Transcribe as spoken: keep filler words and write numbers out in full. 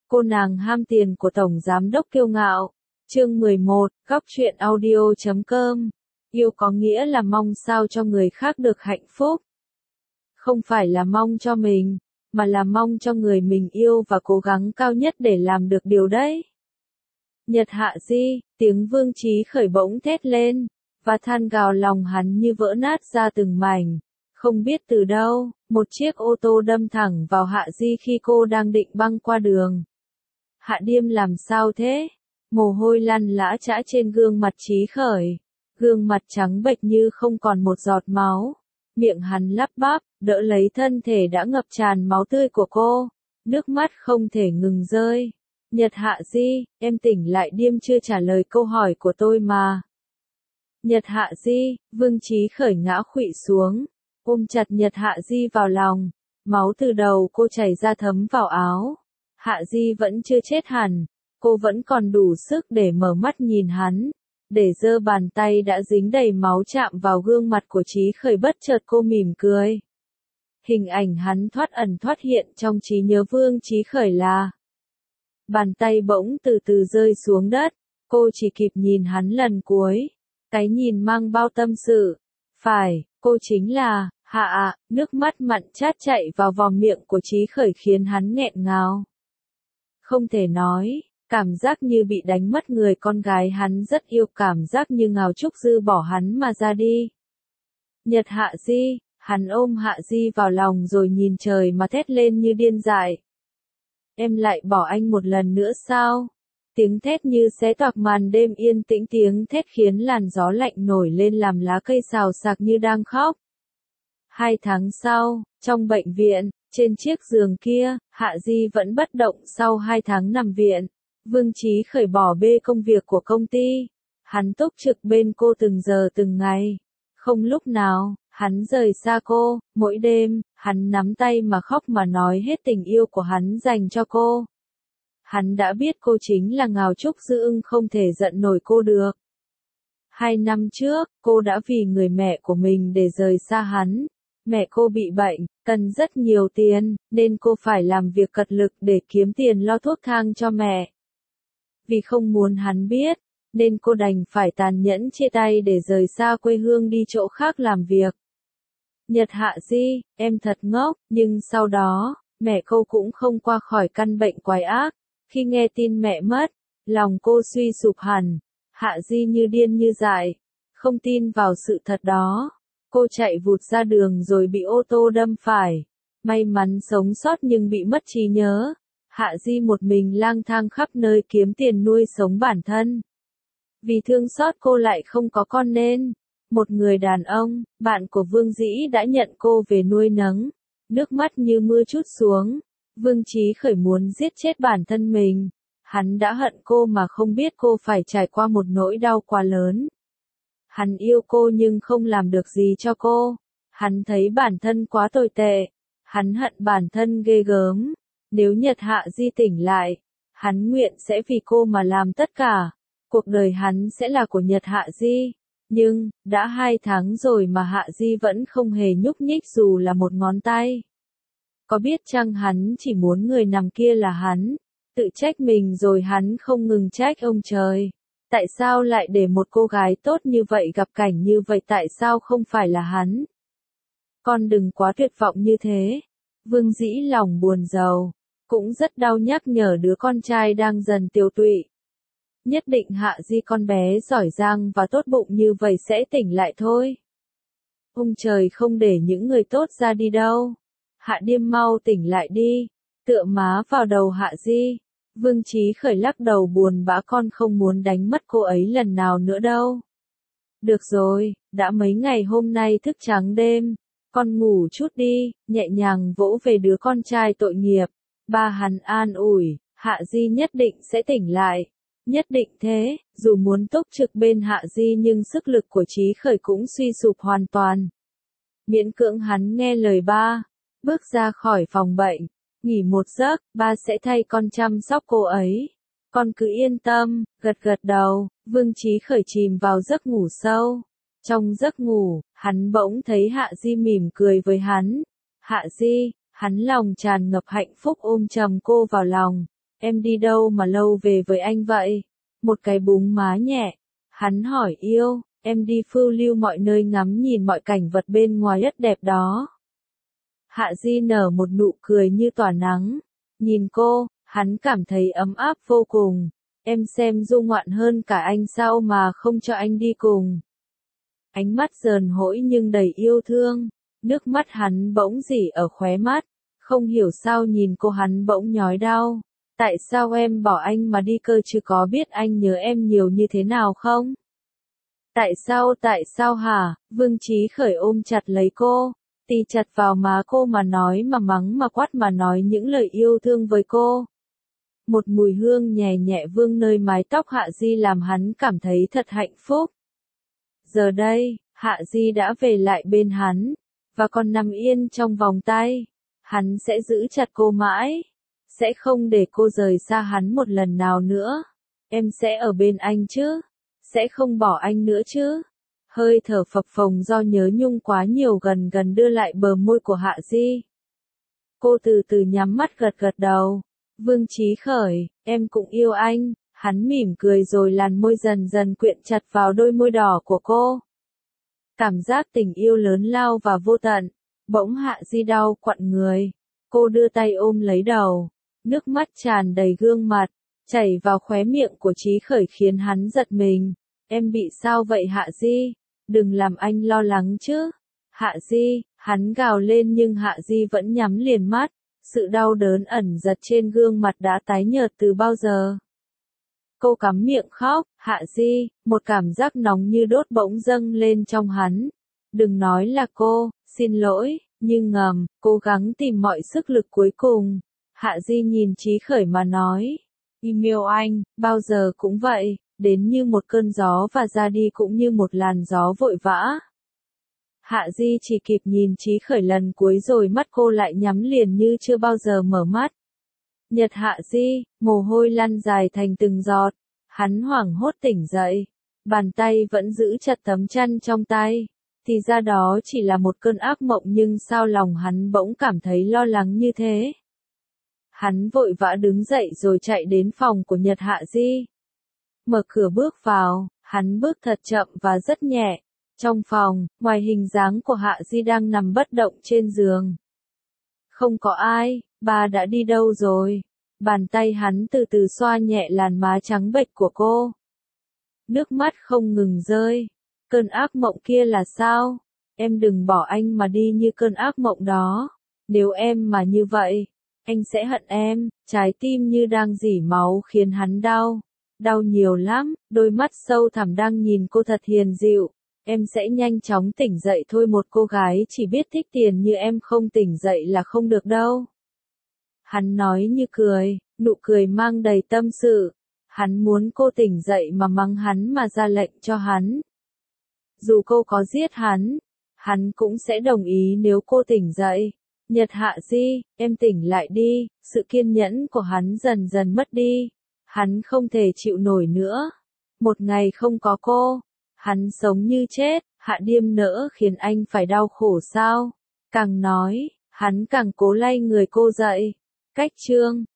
Cô nàng ham tiền của Tổng Giám đốc kiêu ngạo. Chương mười một, Góc truyện audio chấm com. Yêu có nghĩa là mong sao cho người khác được hạnh phúc. Không phải là mong cho mình, mà là mong cho người mình yêu và cố gắng cao nhất để làm được điều đấy. Nhật Hạ Di, tiếng Vương Chí Khởi bỗng thét lên, và than gào lòng hắn như vỡ nát ra từng mảnh. Không biết từ đâu, một chiếc ô tô đâm thẳng vào Hạ Di khi cô đang định băng qua đường. Hạ Điềm làm sao thế? Mồ hôi lăn lã chã trên gương mặt Chí Khởi. Gương mặt trắng bệch như không còn một giọt máu. Miệng hắn lắp bắp, đỡ lấy thân thể đã ngập tràn máu tươi của cô. Nước mắt không thể ngừng rơi. Nhật Hạ Di, em tỉnh lại. Điềm chưa trả lời câu hỏi của tôi mà. Nhật Hạ Di, Vương Chí Khởi ngã khuỵu xuống, ôm chặt Nhật Hạ Di vào lòng. Máu từ đầu cô chảy ra thấm vào áo. Hạ Di vẫn chưa chết hẳn, cô vẫn còn đủ sức để mở mắt nhìn hắn. Để giơ bàn tay đã dính đầy máu chạm vào gương mặt của Chí Khởi, bất chợt cô mỉm cười. Hình ảnh hắn thoát ẩn thoát hiện trong trí nhớ Vương Chí Khởi là. Bàn tay bỗng từ từ rơi xuống đất, cô chỉ kịp nhìn hắn lần cuối. Cái nhìn mang bao tâm sự. Phải, cô chính là, Hạ ạ, nước mắt mặn chát chạy vào vòm miệng của Chí Khởi khiến hắn nghẹn ngào. Không thể nói, cảm giác như bị đánh mất người con gái hắn rất yêu, cảm giác như Ngào Trúc Dư bỏ hắn mà ra đi. Nhật Hạ Di, hắn ôm Hạ Di vào lòng rồi nhìn trời mà thét lên như điên dại. Em lại bỏ anh một lần nữa sao? Tiếng thét như xé toạc màn đêm yên tĩnh, tiếng thét khiến làn gió lạnh nổi lên làm lá cây xào xạc như đang khóc. Hai tháng sau, trong bệnh viện, trên chiếc giường kia, Hạ Di vẫn bất động sau hai tháng nằm viện. Vương Chí Khởi bỏ bê công việc của công ty. Hắn túc trực bên cô từng giờ từng ngày. Không lúc nào, hắn rời xa cô, mỗi đêm, hắn nắm tay mà khóc mà nói hết tình yêu của hắn dành cho cô. Hắn đã biết cô chính là Ngào Trúc Dư, ưng không thể giận nổi cô được. Hai năm trước, cô đã vì người mẹ của mình để rời xa hắn. Mẹ cô bị bệnh, cần rất nhiều tiền, nên cô phải làm việc cật lực để kiếm tiền lo thuốc thang cho mẹ. Vì không muốn hắn biết, nên cô đành phải tàn nhẫn chia tay để rời xa quê hương đi chỗ khác làm việc. Nhật Hạ Di, em thật ngốc, nhưng sau đó, mẹ cô cũng không qua khỏi căn bệnh quái ác. Khi nghe tin mẹ mất, lòng cô suy sụp hẳn. Hạ Di như điên như dại, không tin vào sự thật đó. Cô chạy vụt ra đường rồi bị ô tô đâm phải. May mắn sống sót nhưng bị mất trí nhớ. Hạ Di một mình lang thang khắp nơi kiếm tiền nuôi sống bản thân. Vì thương xót cô lại không có con nên. Một người đàn ông, bạn của Vương Dĩ đã nhận cô về nuôi nấng. Nước mắt như mưa trút xuống. Vương Chí Khởi muốn giết chết bản thân mình. Hắn đã hận cô mà không biết cô phải trải qua một nỗi đau quá lớn. Hắn yêu cô nhưng không làm được gì cho cô. Hắn thấy bản thân quá tồi tệ. Hắn hận bản thân ghê gớm. Nếu Nhật Hạ Di tỉnh lại, hắn nguyện sẽ vì cô mà làm tất cả. Cuộc đời hắn sẽ là của Nhật Hạ Di. Nhưng, đã hai tháng rồi mà Hạ Di vẫn không hề nhúc nhích dù là một ngón tay. Có biết chăng hắn chỉ muốn người nằm kia là hắn. Tự trách mình rồi hắn không ngừng trách ông trời. Tại sao lại để một cô gái tốt như vậy gặp cảnh như vậy, tại sao không phải là hắn? Con đừng quá tuyệt vọng như thế. Vương Dĩ lòng buồn rầu, cũng rất đau nhắc nhở đứa con trai đang dần tiều tụy. Nhất định Hạ Di con bé giỏi giang và tốt bụng như vậy sẽ tỉnh lại thôi. Ông trời không để những người tốt ra đi đâu. Hạ Điềm mau tỉnh lại đi. Tựa má vào đầu Hạ Di. Vương Chí Khởi lắc đầu buồn bã, con không muốn đánh mất cô ấy lần nào nữa đâu. Được rồi, đã mấy ngày hôm nay thức trắng đêm. Con ngủ chút đi, nhẹ nhàng vỗ về đứa con trai tội nghiệp. Ba hắn an ủi, Hạ Di nhất định sẽ tỉnh lại. Nhất định thế, dù muốn túc trực bên Hạ Di nhưng sức lực của Chí Khởi cũng suy sụp hoàn toàn. Miễn cưỡng hắn nghe lời ba, bước ra khỏi phòng bệnh. Nghỉ một giấc, ba sẽ thay con chăm sóc cô ấy. Con cứ yên tâm, gật gật đầu. Vương Chí Khởi chìm vào giấc ngủ sâu. Trong giấc ngủ, hắn bỗng thấy Hạ Di mỉm cười với hắn. Hạ Di, hắn lòng tràn ngập hạnh phúc ôm chầm cô vào lòng. Em đi đâu mà lâu về với anh vậy? Một cái búng má nhẹ. Hắn hỏi yêu, em đi phiêu lưu mọi nơi ngắm nhìn mọi cảnh vật bên ngoài rất đẹp đó. Hạ Di nở một nụ cười như tỏa nắng. Nhìn cô, hắn cảm thấy ấm áp vô cùng. Em xem du ngoạn hơn cả anh sao mà không cho anh đi cùng. Ánh mắt dờn hỗi nhưng đầy yêu thương. Nước mắt hắn bỗng rỉ ở khóe mắt. Không hiểu sao nhìn cô hắn bỗng nhói đau. Tại sao em bỏ anh mà đi cơ chứ, có biết anh nhớ em nhiều như thế nào không? Tại sao tại sao hả? Vương Chí Khởi ôm chặt lấy cô, tì chặt vào má cô mà nói mà mắng mà quát mà nói những lời yêu thương với cô. Một mùi hương nhẹ nhẹ vương nơi mái tóc Hạ Di làm hắn cảm thấy thật hạnh phúc. Giờ đây, Hạ Di đã về lại bên hắn, và còn nằm yên trong vòng tay. Hắn sẽ giữ chặt cô mãi, sẽ không để cô rời xa hắn một lần nào nữa. Em sẽ ở bên anh chứ? Sẽ không bỏ anh nữa chứ? Hơi thở phập phồng do nhớ nhung quá nhiều gần gần đưa lại bờ môi của Hạ Di. Cô từ từ nhắm mắt gật gật đầu. Vương Chí Khởi, em cũng yêu anh. Hắn mỉm cười rồi làn môi dần dần quyện chặt vào đôi môi đỏ của cô. Cảm giác tình yêu lớn lao và vô tận. Bỗng Hạ Di đau quặn người. Cô đưa tay ôm lấy đầu. Nước mắt tràn đầy gương mặt, chảy vào khóe miệng của Chí Khởi khiến hắn giật mình. Em bị sao vậy Hạ Di? Đừng làm anh lo lắng chứ. Hạ Di, hắn gào lên nhưng Hạ Di vẫn nhắm liền mắt. Sự đau đớn ẩn giật trên gương mặt đã tái nhợt từ bao giờ. Cô cắm miệng khóc. Hạ Di, một cảm giác nóng như đốt bỗng dâng lên trong hắn. Đừng nói là cô, xin lỗi, nhưng ngầm, cố gắng tìm mọi sức lực cuối cùng. Hạ Di nhìn Chí Khởi mà nói. Email anh, bao giờ cũng vậy, đến như một cơn gió và ra đi cũng như một làn gió vội vã. Hạ Di chỉ kịp nhìn Chí Khởi lần cuối rồi mắt cô lại nhắm liền như chưa bao giờ mở mắt. Nhật Hạ Di, mồ hôi lăn dài thành từng giọt. Hắn hoảng hốt tỉnh dậy. Bàn tay vẫn giữ chặt tấm chăn trong tay. Thì ra đó chỉ là một cơn ác mộng nhưng sao lòng hắn bỗng cảm thấy lo lắng như thế. Hắn vội vã đứng dậy rồi chạy đến phòng của Nhật Hạ Di. Mở cửa bước vào, hắn bước thật chậm và rất nhẹ. Trong phòng, ngoài hình dáng của Hạ Di đang nằm bất động trên giường. Không có ai, bà đã đi đâu rồi? Bàn tay hắn từ từ xoa nhẹ làn má trắng bệch của cô. Nước mắt không ngừng rơi. Cơn ác mộng kia là sao? Em đừng bỏ anh mà đi như cơn ác mộng đó. Nếu em mà như vậy, anh sẽ hận em. Trái tim như đang rỉ máu khiến hắn đau. Đau nhiều lắm, đôi mắt sâu thẳm đang nhìn cô thật hiền dịu. Em sẽ nhanh chóng tỉnh dậy thôi, một cô gái chỉ biết thích tiền như em không tỉnh dậy là không được đâu. Hắn nói như cười, nụ cười mang đầy tâm sự. Hắn muốn cô tỉnh dậy mà mắng hắn mà ra lệnh cho hắn. Dù cô có giết hắn, hắn cũng sẽ đồng ý nếu cô tỉnh dậy. Nhật Hạ Di, em tỉnh lại đi. Sự kiên nhẫn của hắn dần dần mất đi. Hắn không thể chịu nổi nữa. Một ngày không có cô, hắn sống như chết. Hạ Điềm nỡ khiến anh phải đau khổ sao? Càng nói, hắn càng cố lay người cô dậy. Cách chương